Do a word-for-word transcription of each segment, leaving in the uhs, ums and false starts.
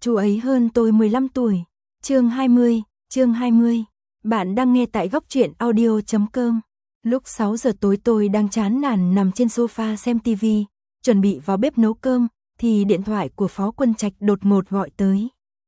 Chú ấy hơn tôi mười lăm tuổi. Chương hai mươi, chương hai mươi. Bạn đang nghe tại góc truyện audio chấm com. Lúc sáu giờ tối tôi đang chán nản nằm trên sofa xem tivi, chuẩn bị vào bếp nấu cơm, thì điện thoại của Phó Quân Trạch đột ngột gọi tới.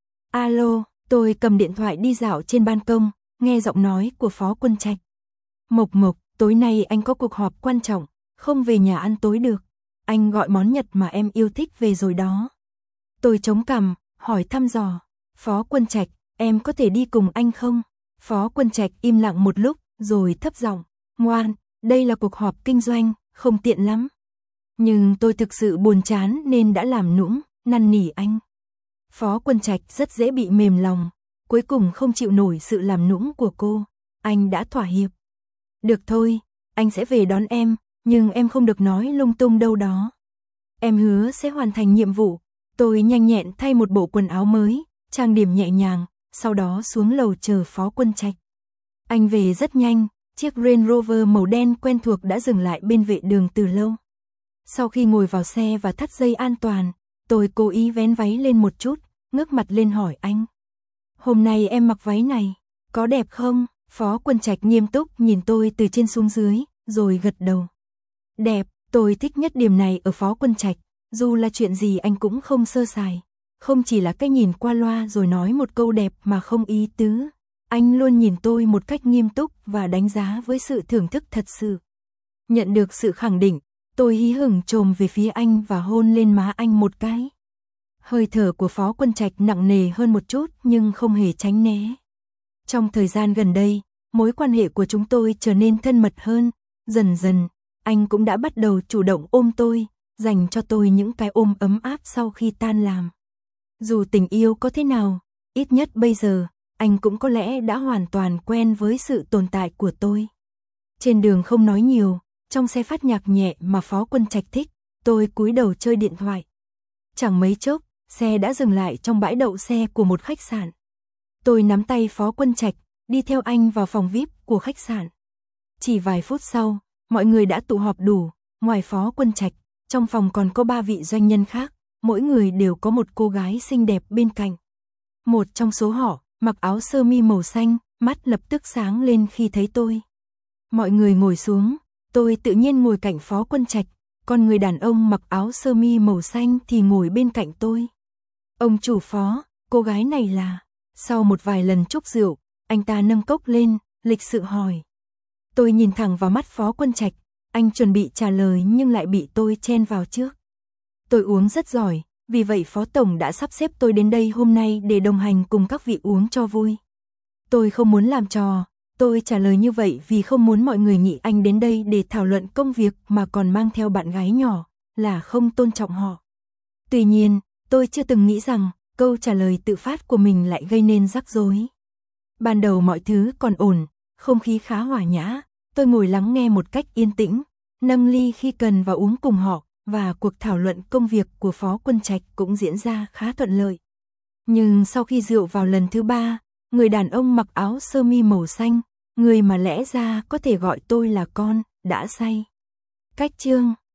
Alo, tôi cầm điện thoại đi dạo trên ban công, nghe giọng nói của Phó Quân Trạch. Mộc Mộc, tối nay anh có cuộc họp quan trọng, không về nhà ăn tối được. Anh gọi món Nhật mà em yêu thích về rồi đó. Tôi chống cằm, hỏi thăm dò. Phó Quân Trạch, em có thể đi cùng anh không? Phó Quân Trạch im lặng một lúc, rồi thấp giọng. Ngoan, đây là cuộc họp kinh doanh, không tiện lắm. Nhưng tôi thực sự buồn chán nên đã làm nũng, năn nỉ anh. Phó Quân Trạch rất dễ bị mềm lòng, cuối cùng không chịu nổi sự làm nũng của cô. Anh đã thỏa hiệp. Được thôi, anh sẽ về đón em, nhưng em không được nói lung tung đâu đó. Em hứa sẽ hoàn thành nhiệm vụ. Tôi nhanh nhẹn thay một bộ quần áo mới, trang điểm nhẹ nhàng, sau đó xuống lầu chờ Phó Quân Trạch. Anh về rất nhanh, chiếc Range Rover màu đen quen thuộc đã dừng lại bên vệ đường từ lâu. Sau khi ngồi vào xe và thắt dây an toàn, tôi cố ý vén váy lên một chút, ngước mặt lên hỏi anh. Hôm nay em mặc váy này, có đẹp không? Phó Quân Trạch nghiêm túc nhìn tôi từ trên xuống dưới, rồi gật đầu. Đẹp, tôi thích nhất điểm này ở Phó Quân Trạch, dù là chuyện gì anh cũng không sơ sài. Không chỉ là cái nhìn qua loa rồi nói một câu đẹp mà không ý tứ. Anh luôn nhìn tôi một cách nghiêm túc và đánh giá với sự thưởng thức thật sự. Nhận được sự khẳng định, tôi hí hửng chồm về phía anh và hôn lên má anh một cái. Hơi thở của Phó Quân Trạch nặng nề hơn một chút nhưng không hề tránh né. Trong thời gian gần đây, mối quan hệ của chúng tôi trở nên thân mật hơn. Dần dần, anh cũng đã bắt đầu chủ động ôm tôi, dành cho tôi những cái ôm ấm áp sau khi tan làm. Dù tình yêu có thế nào, ít nhất bây giờ, anh cũng có lẽ đã hoàn toàn quen với sự tồn tại của tôi. Trên đường không nói nhiều, trong xe phát nhạc nhẹ mà Phó Quân Trạch thích, tôi cúi đầu chơi điện thoại. Chẳng mấy chốc, xe đã dừng lại trong bãi đậu xe của một khách sạn. Tôi nắm tay Phó Quân Trạch, đi theo anh vào phòng vi ai pi của khách sạn. Chỉ vài phút sau, mọi người đã tụ họp đủ, ngoài Phó Quân Trạch, trong phòng còn có ba vị doanh nhân khác, mỗi người đều có một cô gái xinh đẹp bên cạnh. Một trong số họ, mặc áo sơ mi màu xanh, mắt lập tức sáng lên khi thấy tôi. Mọi người ngồi xuống, tôi tự nhiên ngồi cạnh Phó Quân Trạch, còn người đàn ông mặc áo sơ mi màu xanh thì ngồi bên cạnh tôi. Ông chủ Phó, cô gái này là... Sau một vài lần chúc rượu, anh ta nâng cốc lên, lịch sự hỏi. Tôi nhìn thẳng vào mắt Phó Quân Trạch, anh chuẩn bị trả lời nhưng lại bị tôi chen vào trước. Tôi uống rất giỏi, vì vậy Phó Tổng đã sắp xếp tôi đến đây hôm nay để đồng hành cùng các vị uống cho vui. Tôi không muốn làm trò, tôi trả lời như vậy vì không muốn mọi người nghĩ anh đến đây để thảo luận công việc mà còn mang theo bạn gái nhỏ, là không tôn trọng họ. Tuy nhiên, tôi chưa từng nghĩ rằng câu trả lời tự phát của mình lại gây nên rắc rối. Ban đầu mọi thứ còn ổn, không khí khá hòa nhã, tôi ngồi lắng nghe một cách yên tĩnh, nâng ly khi cần và uống cùng họ, và cuộc thảo luận công việc của Phó Quân Trạch cũng diễn ra khá thuận lợi. Nhưng sau khi rượu vào lần thứ ba, người đàn ông mặc áo sơ mi màu xanh, người mà lẽ ra có thể gọi tôi là con, đã say. Cách chương